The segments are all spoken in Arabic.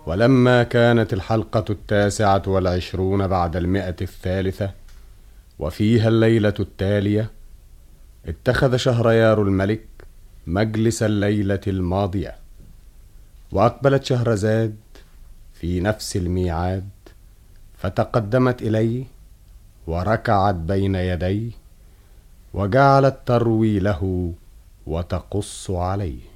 ولما كانت الحلقة 29 بعد 100 وفيها الليلة التالية، اتخذ شهريار الملك مجلس الليلة الماضية، وأقبلت شهرزاد في نفس الميعاد، فتقدمت إليه وركعت بين يديه، وجعلت تروي له وتقص عليه.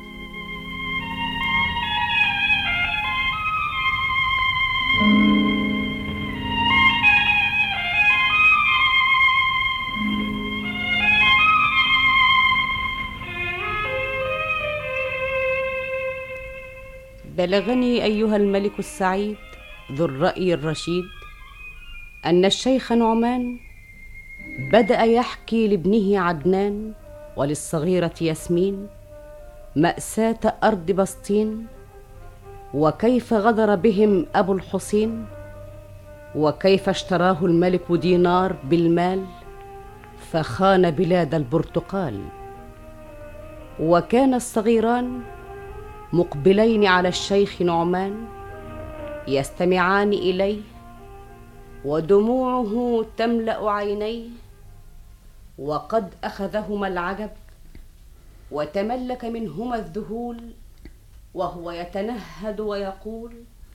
بلغني أيها الملك السعيد ذو الرأي الرشيد أن الشيخ نعمان بدأ يحكي لابنه عدنان وللصغيرة ياسمين مأساة أرض بسطين، وكيف غدر بهم أبو الحسين، وكيف اشتراه الملك دينار بالمال فخان بلاد البرتقال. وكان الصغيران مقبلين على الشيخ نعمان يستمعان إليه، ودموعه تملأ عينيه، وقد أخذهما العجب وتملك منهما الذهول، وهو يتنهد ويقول: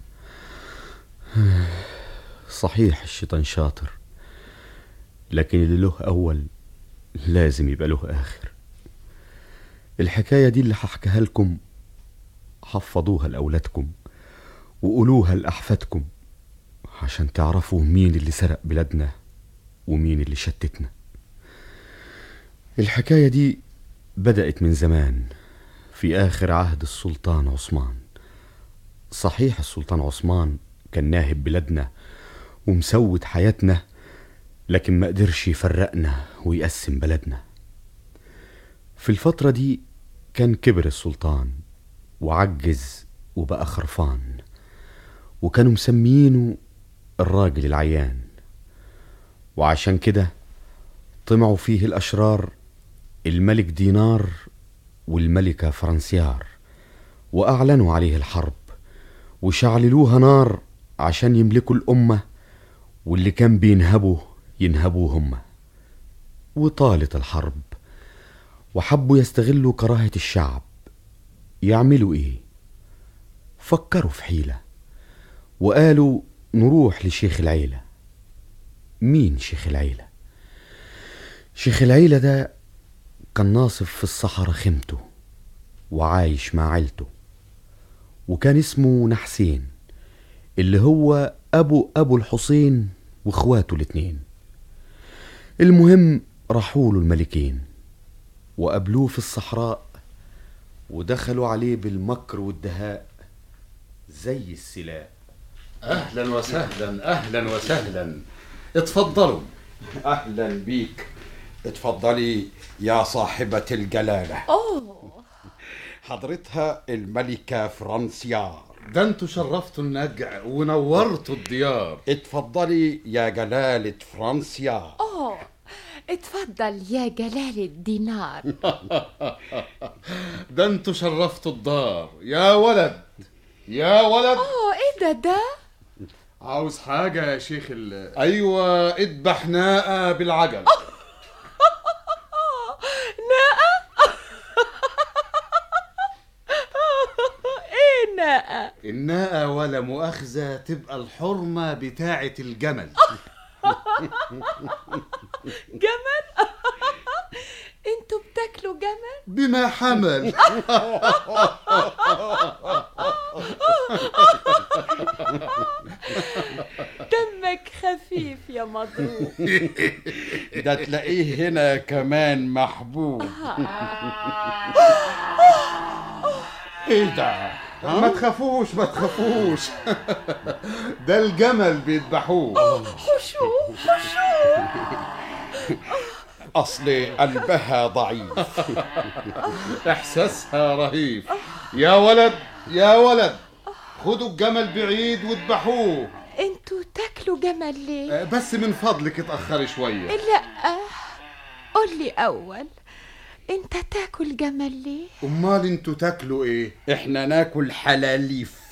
صحيح الشيطان شاطر، لكن اللي له أول لازم يبقى له آخر. الحكاية دي اللي هحكيها لكم حفظوها لأولادكم وقولوها لأحفادكم عشان تعرفوا مين اللي سرق بلادنا ومين اللي شتتنا. الحكاية دي بدأت من زمان في آخر عهد السلطان عثمان. صحيح السلطان عثمان كان ناهب بلادنا ومسود حياتنا، لكن ما قدرش يفرقنا ويقسم بلدنا. في الفترة دي كان كبر السلطان وعجز وبقى خرفان، وكانوا مسميينه الراجل العيان، وعشان كده طمعوا فيه الأشرار الملك دينار والملكة فرنسيار، وأعلنوا عليه الحرب وشعللوها نار عشان يملكوا الأمة، واللي كان بينهبوا ينهبوا هم. وطالت الحرب وحبوا يستغلوا كراهة الشعب. يعملوا ايه؟ فكروا في حيلة وقالوا نروح لشيخ العيلة. مين شيخ العيلة؟ شيخ العيلة ده كان ناصف في الصحراء خيمته وعايش مع عيلته، وكان اسمه نحسين، اللي هو أبو الحسين واخواته الاتنين. المهم راحوا له الملكين وقابلوه في الصحراء ودخلوا عليه بالمكر والدهاء زي السلاح. أهلا وسهلا، أهلا وسهلا، اتفضلوا. أهلا بيك، اتفضلي يا صاحبة الجلالة. حضرتها الملكة فرنسيار. ده انتوا شرفتوا النجع ونورتوا الديار. اتفضلي يا جلالة فرنسيار. اتفضل يا جلالة دينار. ده انتوا شرفتوا الدار. يا ولد يا ولد. ايه ده عاوز حاجة يا شيخ ايوه، اذبح ناقة بالعجل. ناقة؟ ايه ناقة؟ الناقة ولا مؤاخذة تبقى الحرمة بتاعة الجمل. جمل؟ انتوا بتاكلوا جمل؟ بما حمل. دمك خفيف يا مضروب. ده تلاقيه هنا كمان محبوب. ايه ده؟ ما تخافوش ما تخافوش. ده الجمل بيذبحوه. حشو. أصل قلبها ضعيف. إحساسها رهيف. يا ولد يا ولد، خدوا الجمل بعيد واذبحوه. انتوا تاكلوا جمل ليه؟ بس من فضلك اتأخري شوية. لا، قولي أول، انت تاكل جمل ليه؟ امال انتوا تاكلوا ايه؟ احنا ناكل حلاليف.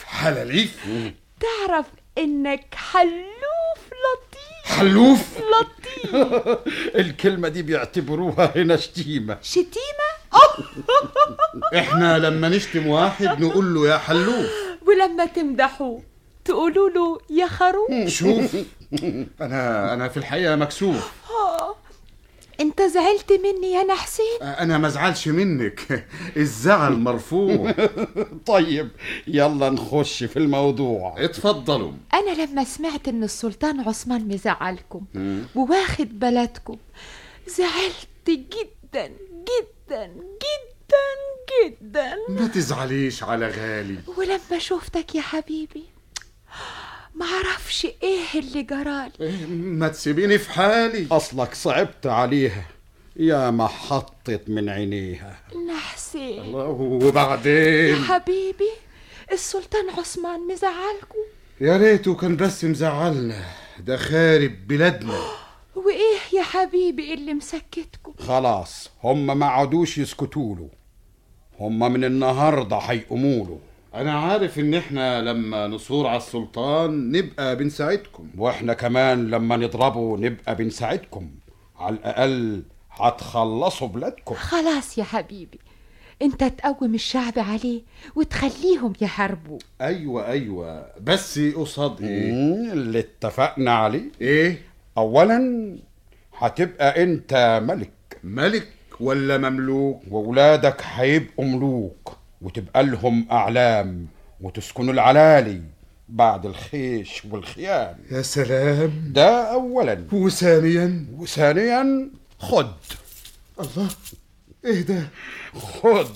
حلاليف؟ تعرف انك حلوف لطيف. حلوف؟ لطيف. الكلمة دي بيعتبروها هنا شتيمة. شتيمة؟ احنا لما نشتم واحد نقول له يا حلوف، ولما تمدحوه تقولوا له يا خروف. شوف انا في الحقيقة مكسوف. انت زعلت مني يا نحسين؟ انا ما ازعلش منك، الزعل مرفوع. طيب يلا نخش في الموضوع. اتفضلوا. انا لما سمعت ان السلطان عثمان مزعلكم وواخد بلدكم زعلت جدا جدا جدا جدا. ما تزعليش على غالي. ولما شوفتك يا حبيبي معرفش ايه اللي جرالي. ما تسيبيني في حالي. أصلك صعبت عليها يا ما حطت من عينيها. نحسين الله، وبعدين يا حبيبي السلطان عثمان مزعلكم؟ يا ريته كان بس مزعلنا، ده خارب بلادنا. وايه يا حبيبي اللي مسكتكم؟ خلاص هم ما عادوش يسكتوا له، هم من النهارده هيقوموا له. انا عارف ان احنا لما نصور على السلطان نبقى بنساعدكم، واحنا كمان لما نضربه نبقى بنساعدكم، على الاقل هتخلصوا بلادكم. خلاص يا حبيبي انت تقوم الشعب عليه وتخليهم يحاربوه. ايوه بس قصاد ايه؟ اللي اتفقنا عليه ايه؟ اولا هتبقى انت ملك. ملك ولا مملوك؟ وولادك هيبقوا ملوك وتبقى لهم اعلام وتسكنوا العلالي بعد الخيش والخيام. يا سلام. ده اولا. وثانيا خد. الله، ايه ده؟ خد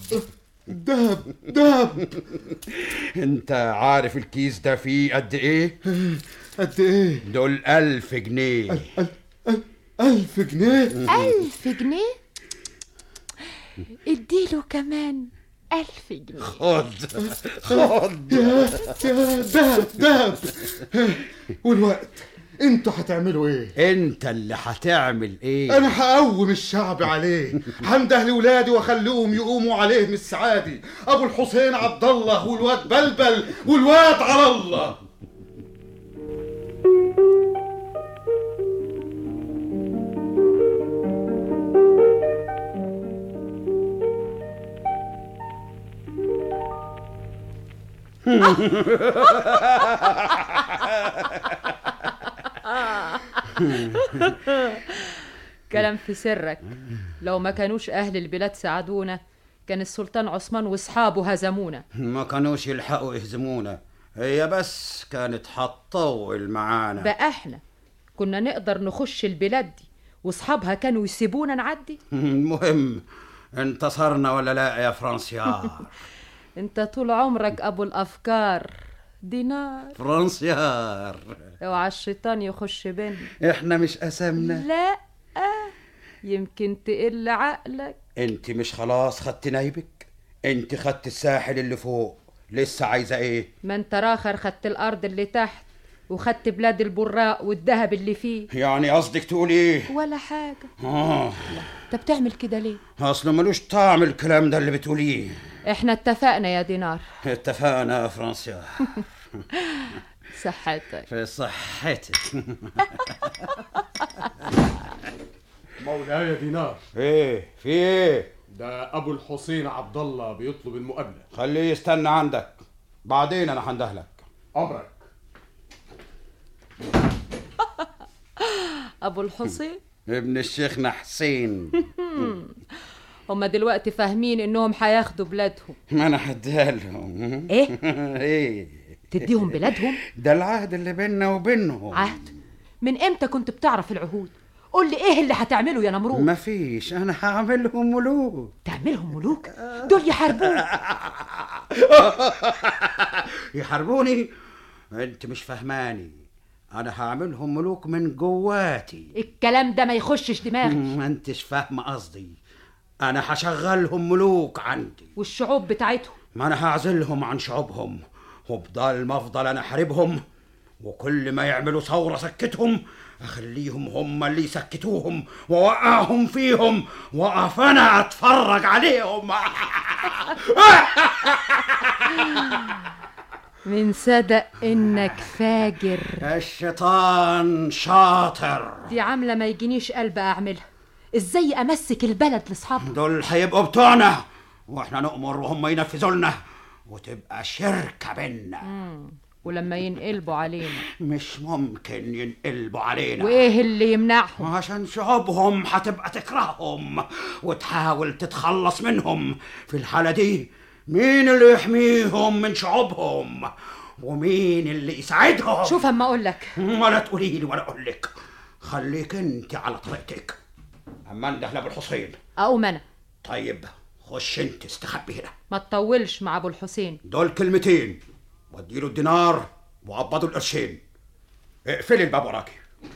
دهب. انت عارف الكيس ده فيه قد ايه؟ قد ايه؟ دول 1000 جنيه. 1000 جنيه؟ 1000 جنيه؟ اديله كمان 1000 جنيه. خد. يا دهب. والوقت انتوا هتعملوا ايه؟ انت اللي هتعمل ايه؟ انا هقوم الشعب عليه، هنده لاولادي واخليهم يقوموا عليه من السعادي. ابو الحسين عبد الله والواد بلبل والواد على الله. كلام في سرك. لو ما كانوش أهل البلاد ساعدونا كان السلطان عثمان واصحابه هزمونا. ما كانوش يلحقوا يهزمونا، هي بس كانت هتطول معانا. بقى احنا كنا نقدر نخش البلاد دي واصحابها كانوا يسيبونا نعدي؟ المهم انتصرنا ولا لا يا فرانسيار؟ انت طول عمرك ابو الافكار دينار. فرانسيار اوعى الشيطان يخش بينا. احنا مش قسمنا؟ لا يمكن تقل عقلك. انت مش خلاص خدت نايبك؟ انت خدت الساحل اللي فوق، لسه عايزه ايه؟ ما انت راخر خدت الارض اللي تحت وخدت بلاد البراء والذهب اللي فيه. يعني قصدك تقول ايه؟ ولا حاجه. لا انت بتعمل كده ليه؟ اصل ملوش طعم الكلام ده اللي بتقوليه. احنا اتفقنا يا دينار. اتفقنا يا فرانسيار. صحتك. في صحتك. مولاي دينار. ايه في ايه؟ ده ابو الحسين عبد الله بيطلب المقابله. خليه يستنى عندك، بعدين انا هندهلك. امرك. ابو الحسين ابن الشيخنا حسين. هما دلوقتي فاهمين انهم هياخدوا بلادهم. ما انا هديها لهم. ايه؟ ايه؟ تديهم بلادهم؟ ده العهد اللي بيننا وبينهم. عهد؟ من امتى كنت بتعرف العهود؟ قول لي ايه اللي هتعمله يا نمرود؟ مفيش، انا هعملهم ملوك. تعملهم ملوك؟ دول يحاربوك. يحاربوني؟ انت مش فهماني، انا هعملهم ملوك من جواتي. الكلام ده ما يخشش دماغي. ما انتش فاهمه قصدي، انا هشغلهم ملوك عندي. والشعوب بتاعتهم؟ ما انا هعزلهم عن شعوبهم، وبضل ما افضل انا احاربهم، وكل ما يعملوا ثوره سكتهم اخليهم هم اللي يسكتوهم واوقعهم فيهم، واقف انا اتفرج عليهم. من صدق انك فاجر. الشيطان شاطر. دي عاملة ما يجينيش قلب اعملها. ازاي امسك البلد لاصحابها؟ دول هيبقوا بتوعنا واحنا نؤمر وهم ينفذوا لنا، وتبقى شركة بينا. ولما ينقلبوا علينا مش ممكن ينقلبوا علينا. وايه اللي يمنعهم؟ عشان شعوبهم هتبقى تكرههم وتحاول تتخلص منهم. في الحالة دي مين اللي يحميهم من شعوبهم ومين اللي يساعدهم؟ شوف اما اقول لك. ولا تقولي لي ولا اقول لك، خليك انت على طريقتك. اما انده لابو الحسين. اقوم انا؟ طيب خش انت استخبي هنا. ما تطولش مع ابو الحسين. دول كلمتين، واديله الدينار وعبضوا القرشين. اقفلي الباب وراكي.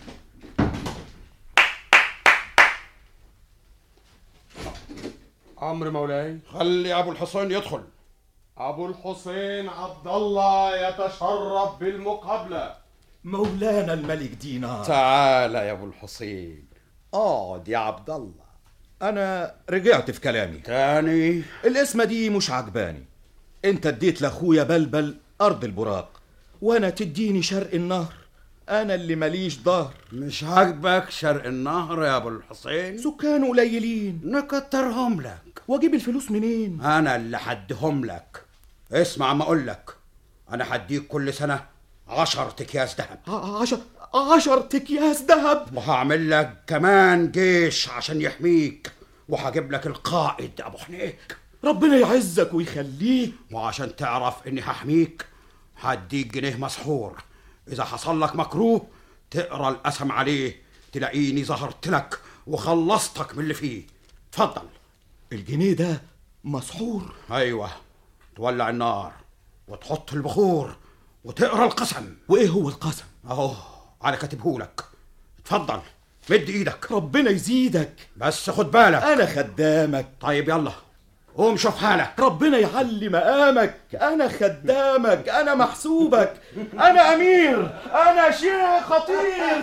امر مولاي. خلي ابو الحسين يدخل. ابو الحسين عبد الله يتشرف بالمقابله. مولانا الملك دينار. تعال يا ابو الحسين، اقعد يا عبد الله. انا رجعت في كلامي تاني. الاسمة دي مش عجباني. انت اديت لاخويا بلبل ارض البراق، وانا تديني شرق النهر. انا اللي ماليش ظهر. مش عاجبك شرق النهر يا ابو الحسين؟ سكانه قليلين، نكترهم لك. واجيب الفلوس منين؟ انا اللي حدهم لك. اسمع ما اقول لك، انا هديك كل سنة 10 اكياس ذهب. 10 اكياس ذهب؟ وهعمل لك كمان جيش عشان يحميك، وهجيب لك القائد ابو حنيك. ربنا يعزك ويخليك. وعشان تعرف اني هحميك هديك جنيه مسحور. اذا حصل لك مكروه تقرا القسم عليه، تلاقيني ظهرت لك وخلصتك من اللي فيه. اتفضل. الجنيه ده مسحور؟ ايوه. تولع النار وتحط البخور وتقرا القسم. وايه هو القسم؟ اهو انا كاتبهولك. اتفضل مد ايدك. ربنا يزيدك. بس خد بالك انا خدامك. طيب يلا قوم شوف حالك. ربنا يعلي مقامك. انا خدامك، انا محسوبك، انا امير، انا شيخ خطير.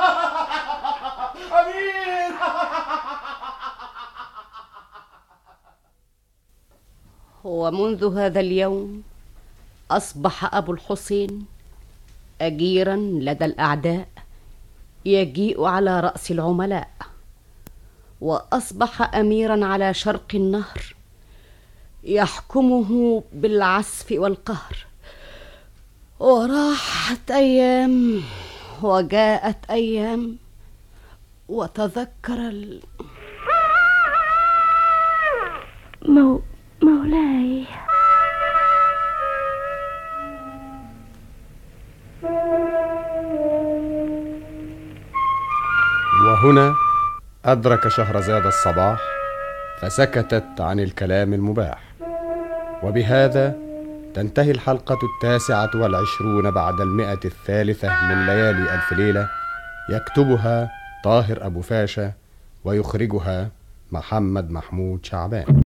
امير. ومنذ هذا اليوم أصبح أبو الحسين أجيرا لدى الأعداء، يجيء على رأس العملاء، وأصبح أميرا على شرق النهر، يحكمه بالعسف والقهر. وراحت أيام وجاءت أيام، وتذكر مولاي. وهنا أدرك شهرزاد الصباح فسكتت عن الكلام المباح. وبهذا تنتهي الحلقة 29 بعد 100 من ليالي ألف ليلة. يكتبها طاهر أبو فاشا ويخرجها محمد محمود شعبان.